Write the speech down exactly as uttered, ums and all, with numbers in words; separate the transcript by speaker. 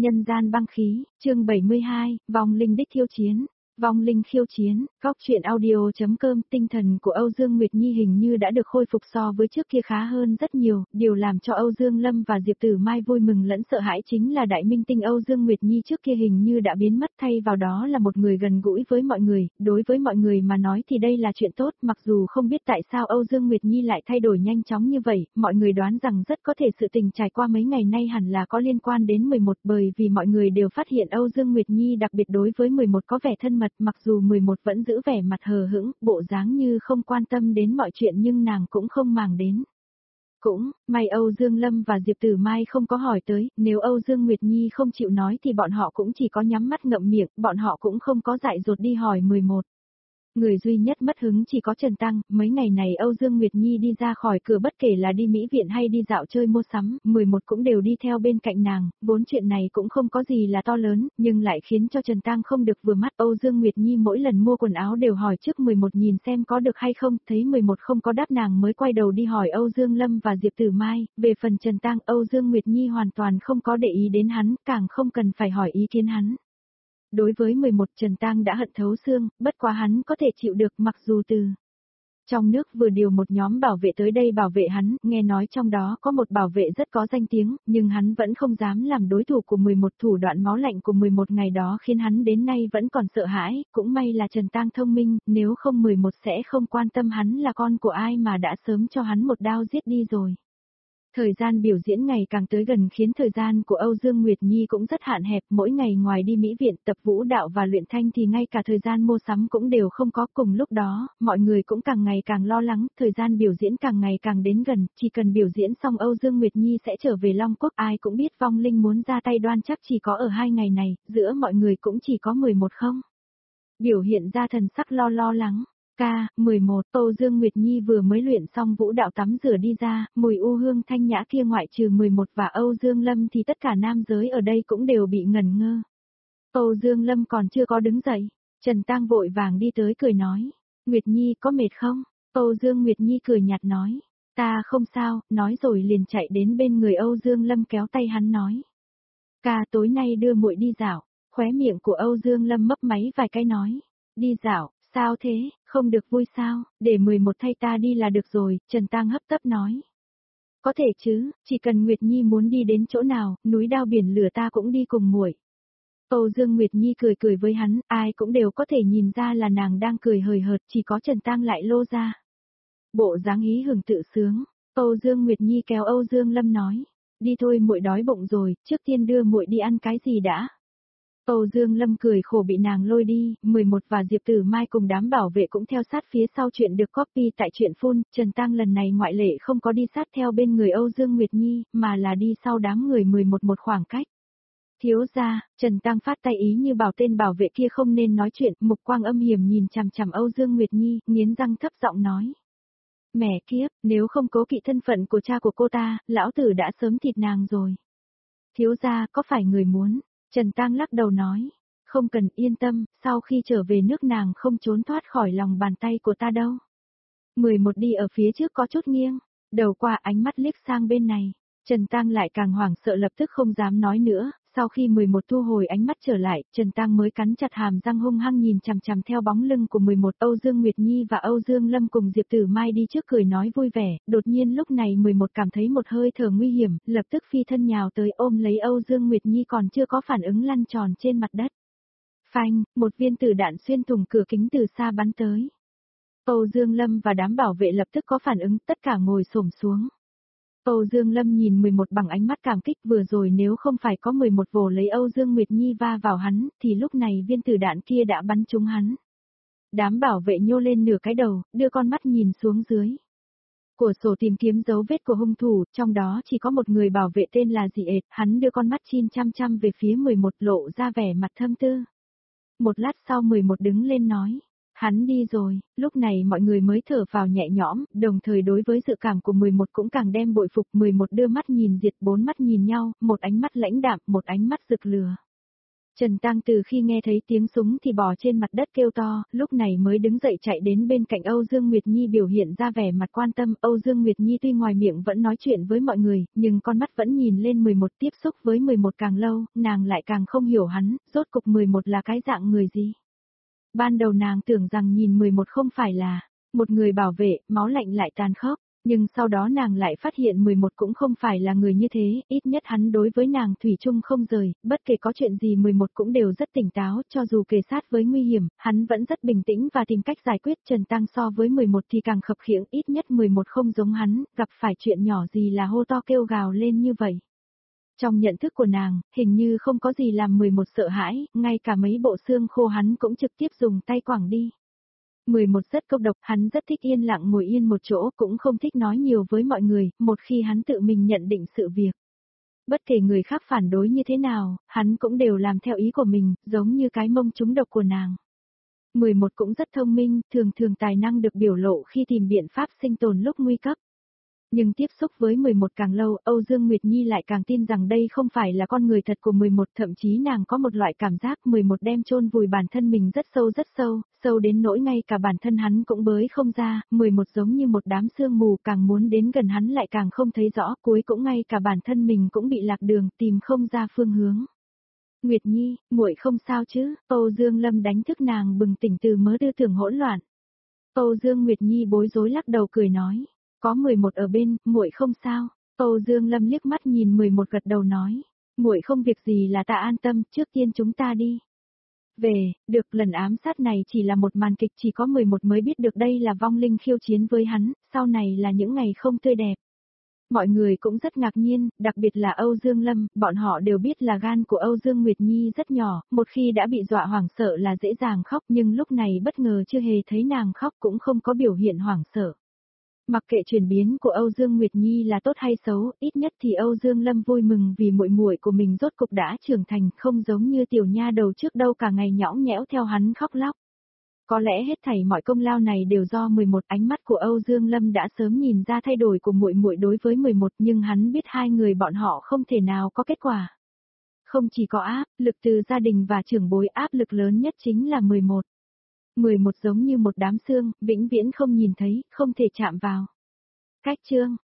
Speaker 1: Nhân gian băng khí, chương bảy mươi hai, vong linh đích khiêu chiến. Vong linh khiêu chiến, góc truyện audio.com. Tinh thần của Âu Dương Nguyệt Nhi hình như đã được khôi phục so với trước kia khá hơn rất nhiều. Điều làm cho Âu Dương Lâm và Diệp Tử Mai vui mừng lẫn sợ hãi chính là đại minh tinh Âu Dương Nguyệt Nhi trước kia hình như đã biến mất, thay vào đó là một người gần gũi với mọi người. Đối với mọi người mà nói thì đây là chuyện tốt, mặc dù không biết tại sao Âu Dương Nguyệt Nhi lại thay đổi nhanh chóng như vậy. Mọi người đoán rằng rất có thể sự tình trải qua mấy ngày nay hẳn là có liên quan đến mười một, bởi vì mọi người đều phát hiện Âu Dương Nguyệt Nhi đặc biệt đối với mười một có vẻ thân mật, mặc dù mười một vẫn giữ vẻ mặt hờ hững, bộ dáng như không quan tâm đến mọi chuyện nhưng nàng cũng không màng đến. Cũng, may Âu Dương Lâm và Diệp Tử Mai không có hỏi tới, nếu Âu Dương Nguyệt Nhi không chịu nói thì bọn họ cũng chỉ có nhắm mắt ngậm miệng, bọn họ cũng không có dại dột đi hỏi mười một. Người duy nhất mất hứng chỉ có Trần Tăng, mấy ngày này Âu Dương Nguyệt Nhi đi ra khỏi cửa bất kể là đi mỹ viện hay đi dạo chơi mua sắm, mười một cũng đều đi theo bên cạnh nàng, vốn chuyện này cũng không có gì là to lớn, nhưng lại khiến cho Trần Tăng không được vừa mắt. Âu Dương Nguyệt Nhi mỗi lần mua quần áo đều hỏi trước mười một nhìn xem có được hay không, thấy mười một không có đáp nàng mới quay đầu đi hỏi Âu Dương Lâm và Diệp Tử Mai. Về phần Trần Tăng, Âu Dương Nguyệt Nhi hoàn toàn không có để ý đến hắn, càng không cần phải hỏi ý kiến hắn. Đối với mười một, Trần Tăng đã hận thấu xương, bất quá hắn có thể chịu được, mặc dù từ trong nước vừa điều một nhóm bảo vệ tới đây bảo vệ hắn, nghe nói trong đó có một bảo vệ rất có danh tiếng, nhưng hắn vẫn không dám làm đối thủ của mười một. Thủ đoạn máu lạnh của mười một ngày đó khiến hắn đến nay vẫn còn sợ hãi, cũng may là Trần Tăng thông minh, nếu không mười một sẽ không quan tâm hắn là con của ai mà đã sớm cho hắn một đao giết đi rồi. Thời gian biểu diễn ngày càng tới gần khiến thời gian của Âu Dương Nguyệt Nhi cũng rất hạn hẹp, mỗi ngày ngoài đi mỹ viện, tập vũ đạo và luyện thanh thì ngay cả thời gian mua sắm cũng đều không có. Cùng lúc đó, mọi người cũng càng ngày càng lo lắng, thời gian biểu diễn càng ngày càng đến gần, chỉ cần biểu diễn xong Âu Dương Nguyệt Nhi sẽ trở về Long Quốc. Ai cũng biết vong linh muốn ra tay đoan chắc chỉ có ở hai ngày này, giữa mọi người cũng chỉ có mười một không biểu hiện ra thần sắc lo lo lắng. Ca, mười một, Âu Dương Nguyệt Nhi vừa mới luyện xong vũ đạo tắm rửa đi ra, mùi u hương thanh nhã kia ngoại trừ mười một và Âu Dương Lâm thì tất cả nam giới ở đây cũng đều bị ngẩn ngơ. Âu Dương Lâm còn chưa có đứng dậy, Trần Tăng vội vàng đi tới cười nói, Nguyệt Nhi có mệt không? Âu Dương Nguyệt Nhi cười nhạt nói, ta không sao, nói rồi liền chạy đến bên người Âu Dương Lâm kéo tay hắn nói. Ca, tối nay đưa muội đi dạo. Khóe miệng của Âu Dương Lâm mấp máy vài cái nói, đi dạo. Sao thế, không được vui sao, để mười một thay ta đi là được rồi, Trần Tăng hấp tấp nói. Có thể chứ, chỉ cần Nguyệt Nhi muốn đi đến chỗ nào, núi đao biển lửa ta cũng đi cùng muội. Âu Dương Nguyệt Nhi cười cười với hắn, ai cũng đều có thể nhìn ra là nàng đang cười hời hợt, chỉ có Trần Tăng lại lô ra. Bộ dáng hí hưởng tự sướng, Âu Dương Nguyệt Nhi kéo Âu Dương Lâm nói, đi thôi muội đói bụng rồi, trước tiên đưa muội đi ăn cái gì đã. Âu Dương Lâm cười khổ bị nàng lôi đi, mười một và Diệp Tử Mai cùng đám bảo vệ cũng theo sát phía sau. Chuyện được copy tại truyện phun, Trần Tăng lần này ngoại lệ không có đi sát theo bên người Âu Dương Nguyệt Nhi, mà là đi sau đám người mười một một khoảng cách. Thiếu gia, Trần Tăng phát tay ý như bảo tên bảo vệ kia không nên nói chuyện, mục quang âm hiểm nhìn chằm chằm Âu Dương Nguyệt Nhi, nghiến răng thấp giọng nói. Mẹ kiếp, nếu không cố kỵ thân phận của cha của cô ta, lão tử đã sớm thịt nàng rồi. Thiếu gia, có phải người muốn? Trần Tăng lắc đầu nói, không cần yên tâm, sau khi trở về nước nàng không trốn thoát khỏi lòng bàn tay của ta đâu. mười một đi ở phía trước có chút nghiêng, đầu qua ánh mắt liếc sang bên này, Trần Tăng lại càng hoảng sợ lập tức không dám nói nữa, sau khi mười một thu hồi ánh mắt trở lại, Trần Tăng mới cắn chặt hàm răng hung hăng nhìn chằm chằm theo bóng lưng của mười một. Âu Dương Nguyệt Nhi và Âu Dương Lâm cùng Diệp Tử Mai đi trước cười nói vui vẻ, đột nhiên lúc này mười một cảm thấy một hơi thở nguy hiểm, lập tức phi thân nhào tới ôm lấy Âu Dương Nguyệt Nhi còn chưa có phản ứng lăn tròn trên mặt đất. Phanh, một viên tử đạn xuyên thủng cửa kính từ xa bắn tới. Âu Dương Lâm và đám bảo vệ lập tức có phản ứng, tất cả ngồi xổm xuống. Âu Dương Lâm nhìn mười một bằng ánh mắt cảm kích, vừa rồi nếu không phải có mười một vồ lấy Âu Dương Nguyệt Nhi va vào hắn, thì lúc này viên tử đạn kia đã bắn trúng hắn. Đám bảo vệ nhô lên nửa cái đầu, đưa con mắt nhìn xuống dưới. Của sổ tìm kiếm dấu vết của hung thủ, trong đó chỉ có một người bảo vệ tên là Dị Ệt, hắn đưa con mắt chin chăm chăm về phía mười một lộ ra vẻ mặt thâm tư. Một lát sau mười một đứng lên nói. Hắn đi rồi, lúc này mọi người mới thở vào nhẹ nhõm, đồng thời đối với dự cảm của mười một cũng càng đem bội phục. Mười một đưa mắt nhìn Diệt, bốn mắt nhìn nhau, một ánh mắt lãnh đạm, một ánh mắt rực lửa. Trần Tăng từ khi nghe thấy tiếng súng thì bò trên mặt đất kêu to, lúc này mới đứng dậy chạy đến bên cạnh Âu Dương Nguyệt Nhi biểu hiện ra vẻ mặt quan tâm. Âu Dương Nguyệt Nhi tuy ngoài miệng vẫn nói chuyện với mọi người, nhưng con mắt vẫn nhìn lên mười một, tiếp xúc với mười một càng lâu, nàng lại càng không hiểu hắn, rốt cục mười một là cái dạng người gì. Ban đầu nàng tưởng rằng nhìn mười một không phải là một người bảo vệ, máu lạnh lại tàn khốc. Nhưng sau đó nàng lại phát hiện mười một cũng không phải là người như thế, ít nhất hắn đối với nàng thủy chung không rời, bất kể có chuyện gì mười một cũng đều rất tỉnh táo, cho dù kề sát với nguy hiểm, hắn vẫn rất bình tĩnh và tìm cách giải quyết. Trần Tăng so với mười một thì càng khập khiễng, ít nhất mười một không giống hắn, gặp phải chuyện nhỏ gì là hô to kêu gào lên như vậy. Trong nhận thức của nàng, hình như không có gì làm mười một sợ hãi, ngay cả mấy bộ xương khô hắn cũng trực tiếp dùng tay quẳng đi. mười một rất câu độc, hắn rất thích yên lặng ngồi yên một chỗ, cũng không thích nói nhiều với mọi người, một khi hắn tự mình nhận định sự việc. Bất kể người khác phản đối như thế nào, hắn cũng đều làm theo ý của mình, giống như cái mông trúng độc của nàng. mười một cũng rất thông minh, thường thường tài năng được biểu lộ khi tìm biện pháp sinh tồn lúc nguy cấp. Nhưng tiếp xúc với mười một càng lâu, Âu Dương Nguyệt Nhi lại càng tin rằng đây không phải là con người thật của mười một, thậm chí nàng có một loại cảm giác mười một đem chôn vùi bản thân mình rất sâu rất sâu, sâu đến nỗi ngay cả bản thân hắn cũng bới không ra, mười một giống như một đám sương mù, càng muốn đến gần hắn lại càng không thấy rõ, cuối cũng ngay cả bản thân mình cũng bị lạc đường, tìm không ra phương hướng. Nguyệt Nhi, muội không sao chứ? Âu Dương Lâm đánh thức nàng bừng tỉnh từ mớ tư tưởng hỗn loạn. Âu Dương Nguyệt Nhi bối rối lắc đầu cười nói. Có mười một ở bên, muội không sao. Âu Dương Lâm liếc mắt nhìn mười một gật đầu nói, muội không việc gì là ta an tâm, trước tiên chúng ta đi. Về, được, lần ám sát này chỉ là một màn kịch, chỉ có mười một mới biết được đây là vong linh khiêu chiến với hắn, sau này là những ngày không tươi đẹp. Mọi người cũng rất ngạc nhiên, đặc biệt là Âu Dương Lâm, bọn họ đều biết là gan của Âu Dương Nguyệt Nhi rất nhỏ, một khi đã bị dọa hoảng sợ là dễ dàng khóc, nhưng lúc này bất ngờ chưa hề thấy nàng khóc cũng không có biểu hiện hoảng sợ. Mặc kệ chuyển biến của Âu Dương Nguyệt Nhi là tốt hay xấu, ít nhất thì Âu Dương Lâm vui mừng vì muội muội của mình rốt cục đã trưởng thành, không giống như tiểu nha đầu trước đâu cả ngày nhõng nhẽo theo hắn khóc lóc. Có lẽ hết thảy mọi công lao này đều do mười một, ánh mắt của Âu Dương Lâm đã sớm nhìn ra thay đổi của muội muội đối với mười một, nhưng hắn biết hai người bọn họ không thể nào có kết quả. Không chỉ có áp lực từ gia đình và trưởng bối, áp lực lớn nhất chính là mười một. mười một giống như một đám xương, vĩnh viễn không nhìn thấy, không thể chạm vào. Cách chương